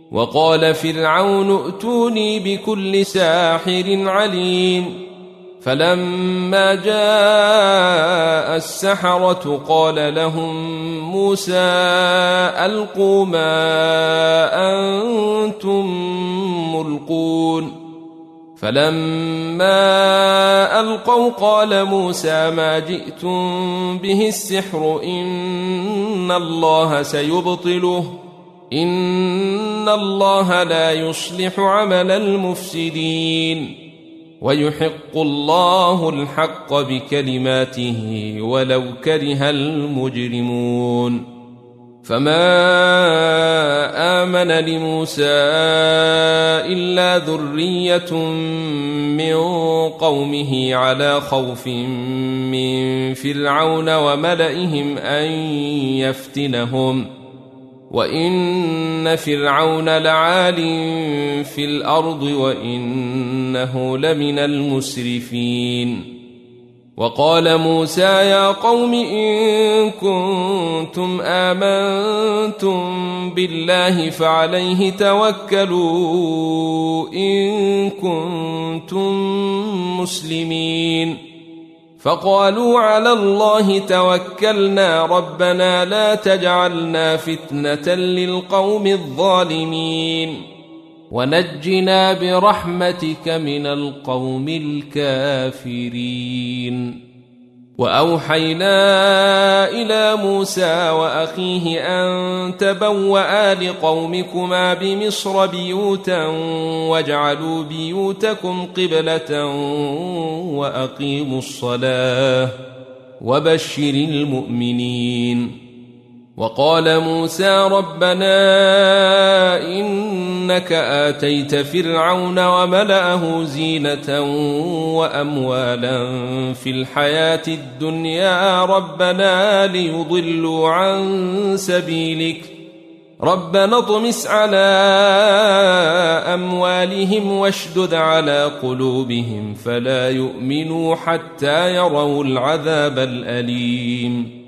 وقال فرعون ائتوني بكل ساحر عليم فلما جاء السحرة قال لهم موسى ألقوا ما أنتم ملقون فلما ألقوا قال موسى ما جئتم به السحر إن الله سيبطله إن الله لا يصلح عمل المفسدين ويحق الله الحق بكلماته ولو كره المجرمون فما آمن لموسى إلا ذرية من قومه على خوف من فرعون وملئهم أن يفتنهم وإن فرعون لعال في الأرض وإنه لمن المسرفين وقال موسى يا قوم إن كنتم آمنتم بالله فعليه توكلوا إن كنتم مسلمين فقالوا على الله توكلنا ربنا لا تجعلنا فتنة للقوم الظالمين ونجنا برحمتك من القوم الكافرين وأوحينا إلى موسى وأخيه أن تبوأ لقومكما بمصر بيوتا واجعلوا بيوتكم قبلة وأقيموا الصلاة وبشر المؤمنين وقال موسى ربنا إنك آتيت فرعون وملأه زينة وأموالا في الحياة الدنيا ربنا ليضلوا عن سبيلك ربنا اطمس على أموالهم واشدد على قلوبهم فلا يؤمنوا حتى يروا العذاب الأليم